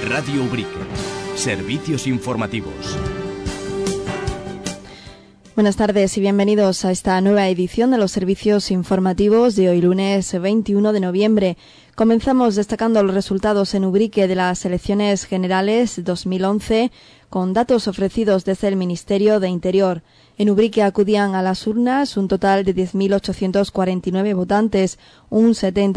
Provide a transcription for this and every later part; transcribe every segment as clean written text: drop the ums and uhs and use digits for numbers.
Radio Ubrique. Servicios informativos. Buenas tardes y bienvenidos a esta nueva edición de los servicios informativos de hoy lunes 21 de noviembre. Comenzamos destacando los resultados en Ubrique de las elecciones generales 2011 con datos ofrecidos desde el Ministerio de Interior. En Ubrique acudían a las urnas un total de 10.849 votantes, un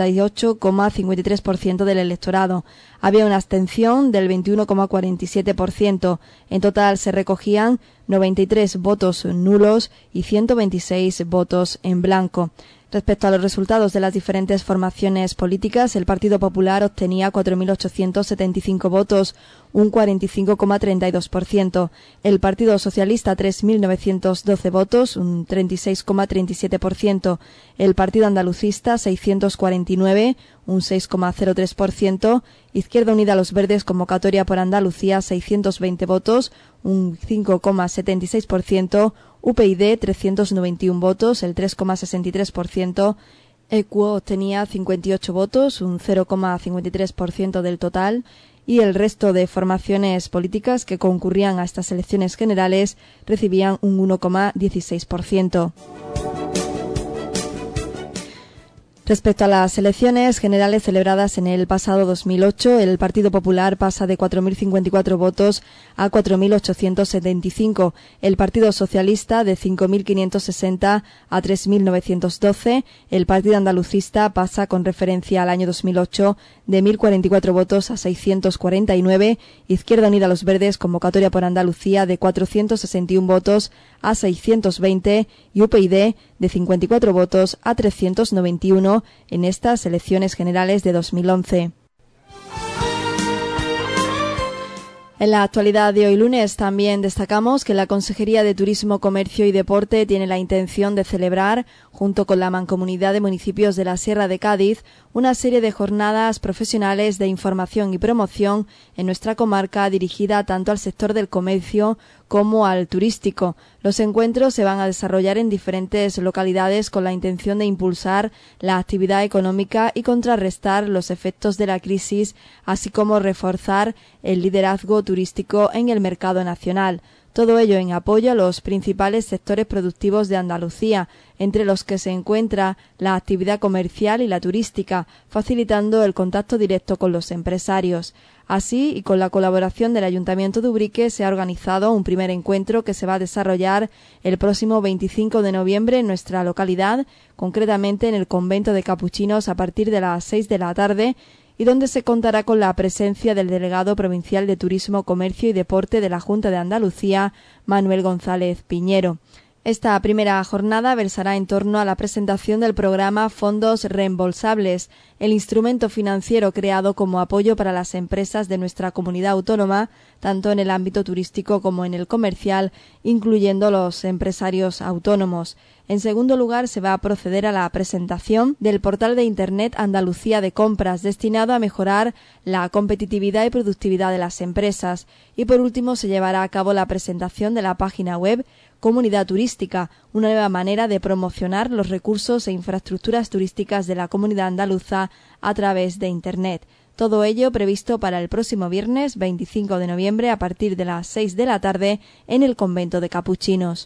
78,53% del electorado. Había una abstención del 21,47%. En total se recogían 93 votos nulos y 126 votos en blanco. Respecto a los resultados de las diferentes formaciones políticas, el Partido Popular obtenía 4.875 votos, un 45,32%. El Partido Socialista 3.912 votos, un 36,37%. El Partido Andalucista 649, un 6,03%. Izquierda Unida Los Verdes, Convocatoria por Andalucía, 620 votos, un 5,76%. UPyD 391 votos, el 3,63%. Equo obtenía 58 votos, un 0,53% del total, y el resto de formaciones políticas que concurrían a estas elecciones generales recibían un 1,16%. Respecto a las elecciones generales celebradas en el pasado 2008, el Partido Popular pasa de 4.054 votos a 4.875, el Partido Socialista de 5.560 a 3.912, el Partido Andalucista pasa con referencia al año 2008 de 1.044 votos a 649, Izquierda Unida Los Verdes, Convocatoria por Andalucía de 461 votos a 620 y UPyD de 54 votos a 391 en estas elecciones generales de 2011. En la actualidad de hoy lunes también destacamos que la Consejería de Turismo, Comercio y Deporte tiene la intención de celebrar, junto con la Mancomunidad de Municipios de la Sierra de Cádiz, una serie de jornadas profesionales de información y promoción en nuestra comarca dirigida tanto al sector del comercio como al turístico. Los encuentros se van a desarrollar en diferentes localidades con la intención de impulsar la actividad económica y contrarrestar los efectos de la crisis, así como reforzar el liderazgo turístico en el mercado nacional. Todo ello en apoyo a los principales sectores productivos de Andalucía, entre los que se encuentra la actividad comercial y la turística, facilitando el contacto directo con los empresarios. Así, y con la colaboración del Ayuntamiento de Ubrique, se ha organizado un primer encuentro que se va a desarrollar el próximo 25 de noviembre en nuestra localidad, concretamente en el Convento de Capuchinos a partir de las 6 de la tarde, y donde se contará con la presencia del delegado provincial de Turismo, Comercio y Deporte de la Junta de Andalucía, Manuel González Piñero. Esta primera jornada versará en torno a la presentación del programa Fondos Reembolsables, el instrumento financiero creado como apoyo para las empresas de nuestra comunidad autónoma, tanto en el ámbito turístico como en el comercial, incluyendo los empresarios autónomos. En segundo lugar, se va a proceder a la presentación del portal de Internet Andalucía de Compras, destinado a mejorar la competitividad y productividad de las empresas. Y por último, se llevará a cabo la presentación de la página web Comunidad Turística, una nueva manera de promocionar los recursos e infraestructuras turísticas de la comunidad andaluza a través de Internet. Todo ello previsto para el próximo viernes 25 de noviembre a partir de las 6 de la tarde en el Convento de Capuchinos.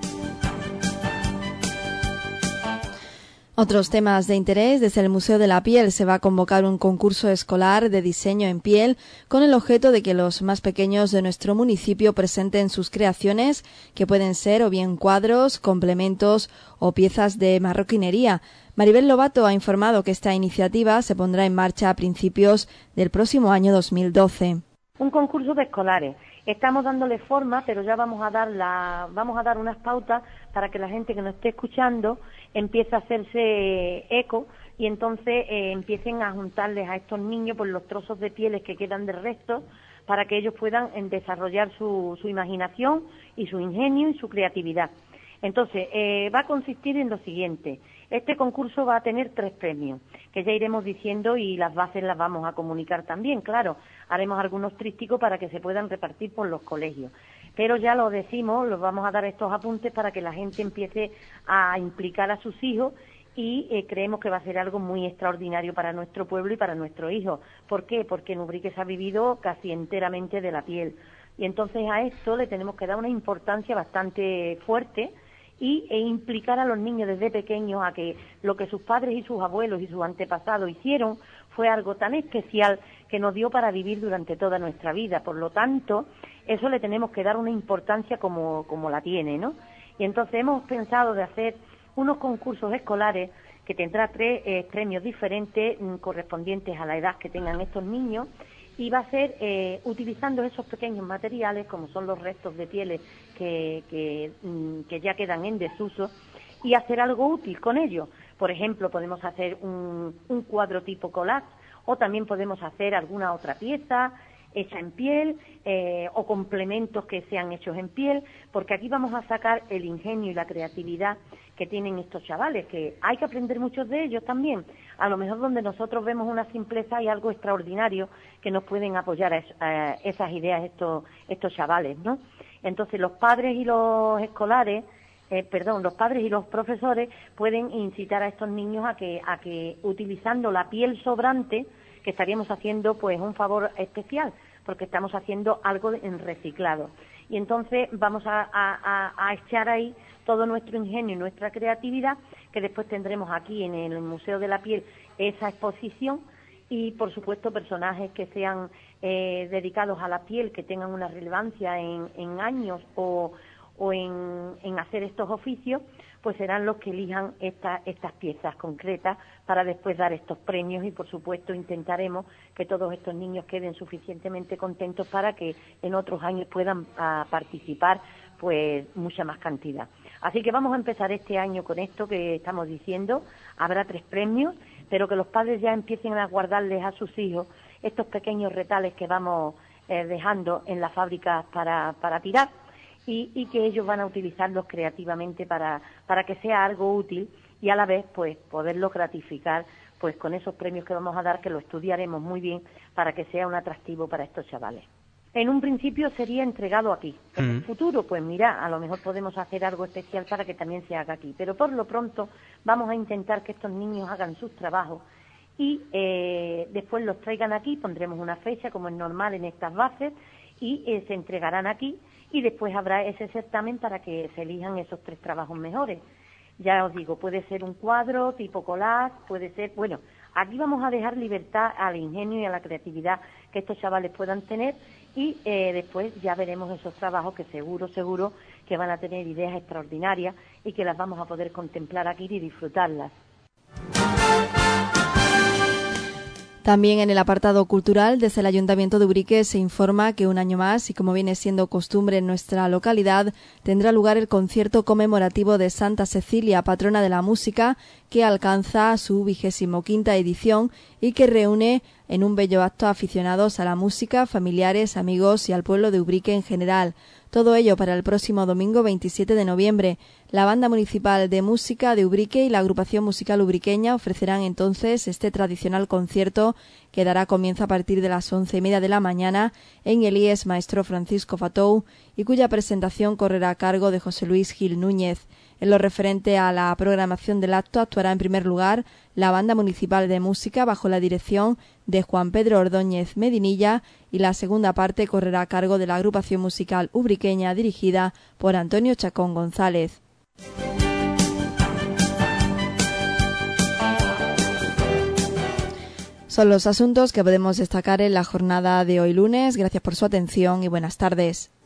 Otros temas de interés. Desde el Museo de la Piel se va a convocar un concurso escolar de diseño en piel con el objeto de que los más pequeños de nuestro municipio presenten sus creaciones, que pueden ser o bien cuadros, complementos o piezas de marroquinería. Maribel Lobato ha informado que esta iniciativa se pondrá en marcha a principios del próximo año 2012. Un concurso de escolares. Estamos dándole forma, pero ya vamos a dar unas pautas para que la gente que nos esté escuchando empiece a hacerse eco y entonces empiecen a juntarles a estos niños por los trozos de pieles que quedan de restos para que ellos puedan desarrollar su imaginación y su ingenio y su creatividad. Entonces, va a consistir en lo siguiente. Este concurso va a tener 3 premios, que ya iremos diciendo y las bases las vamos a comunicar también, claro. Haremos algunos trípticos para que se puedan repartir por los colegios. Pero ya lo decimos, los vamos a dar estos apuntes para que la gente empiece a implicar a sus hijos y creemos que va a ser algo muy extraordinario para nuestro pueblo y para nuestros hijos. ¿Por qué? Porque en Ubrique se ha vivido casi enteramente de la piel. Y entonces a esto le tenemos que dar una importancia bastante fuerte e implicar a los niños desde pequeños a que lo que sus padres y sus abuelos y sus antepasados hicieron fue algo tan especial que nos dio para vivir durante toda nuestra vida. Por lo tanto, eso le tenemos que dar una importancia como la tiene, ¿no? Y entonces hemos pensado de hacer unos concursos escolares que tendrá 3 premios diferentes correspondientes a la edad que tengan estos niños, y va a ser utilizando esos pequeños materiales, como son los restos de pieles que ya quedan en desuso, y hacer algo útil con ellos. Por ejemplo, podemos hacer un cuadro tipo collage, o también podemos hacer alguna otra pieza hecha en piel, o complementos que sean hechos en piel, porque aquí vamos a sacar el ingenio y la creatividad que tienen estos chavales, que hay que aprender muchos de ellos también. A lo mejor donde nosotros vemos una simpleza y algo extraordinario que nos pueden apoyar a esas ideas estos chavales, ¿no? Entonces los padres y los escolares, los padres y los profesores pueden incitar a estos niños a que utilizando la piel sobrante, que estaríamos haciendo pues un favor especial, porque estamos haciendo algo en reciclado. Y entonces vamos a echar ahí todo nuestro ingenio y nuestra creatividad, que después tendremos aquí en el Museo de la Piel esa exposición, y por supuesto personajes que sean dedicados a la piel, que tengan una relevancia en años o en hacer estos oficios, pues serán los que elijan estas piezas concretas para después dar estos premios, y por supuesto intentaremos que todos estos niños queden suficientemente contentos para que en otros años puedan participar pues mucha más cantidad. Así que vamos a empezar este año con esto que estamos diciendo. Habrá 3 premios, pero que los padres ya empiecen a guardarles a sus hijos estos pequeños retales que vamos dejando en las fábricas para tirar, y que ellos van a utilizarlos creativamente para que sea algo útil, y a la vez pues poderlo gratificar pues con esos premios que vamos a dar, que lo estudiaremos muy bien para que sea un atractivo para estos chavales. En un principio sería entregado aquí. En el futuro, pues mira, a lo mejor podemos hacer algo especial para que también se haga aquí. Pero por lo pronto vamos a intentar que estos niños hagan sus trabajos y después los traigan aquí. Pondremos una fecha, como es normal en estas bases, y se entregarán aquí. Y después habrá ese certamen para que se elijan esos 3 trabajos mejores. Ya os digo, puede ser un cuadro tipo collage, puede ser... Bueno, aquí vamos a dejar libertad al ingenio y a la creatividad que estos chavales puedan tener, y después ya veremos esos trabajos que seguro que van a tener ideas extraordinarias y que las vamos a poder contemplar aquí y disfrutarlas. También en el apartado cultural, desde el Ayuntamiento de Ubrique se informa que un año más, y como viene siendo costumbre en nuestra localidad, tendrá lugar el concierto conmemorativo de Santa Cecilia, patrona de la música, que alcanza su 25ª edición y que reúne en un bello acto a aficionados a la música, familiares, amigos y al pueblo de Ubrique en general. Todo ello para el próximo domingo 27 de noviembre. La Banda Municipal de Música de Ubrique y la Agrupación Musical Ubriqueña ofrecerán entonces este tradicional concierto que dará comienzo a partir de las 11:30 de la mañana en el IES Maestro Francisco Fatou, y cuya presentación correrá a cargo de José Luis Gil Núñez. En lo referente a la programación del acto, actuará en primer lugar la Banda Municipal de Música bajo la dirección de Juan Pedro Ordóñez Medinilla, y la segunda parte correrá a cargo de la Agrupación Musical Ubriqueña dirigida por Antonio Chacón González. Son los asuntos que podemos destacar en la jornada de hoy lunes. Gracias por su atención y buenas tardes.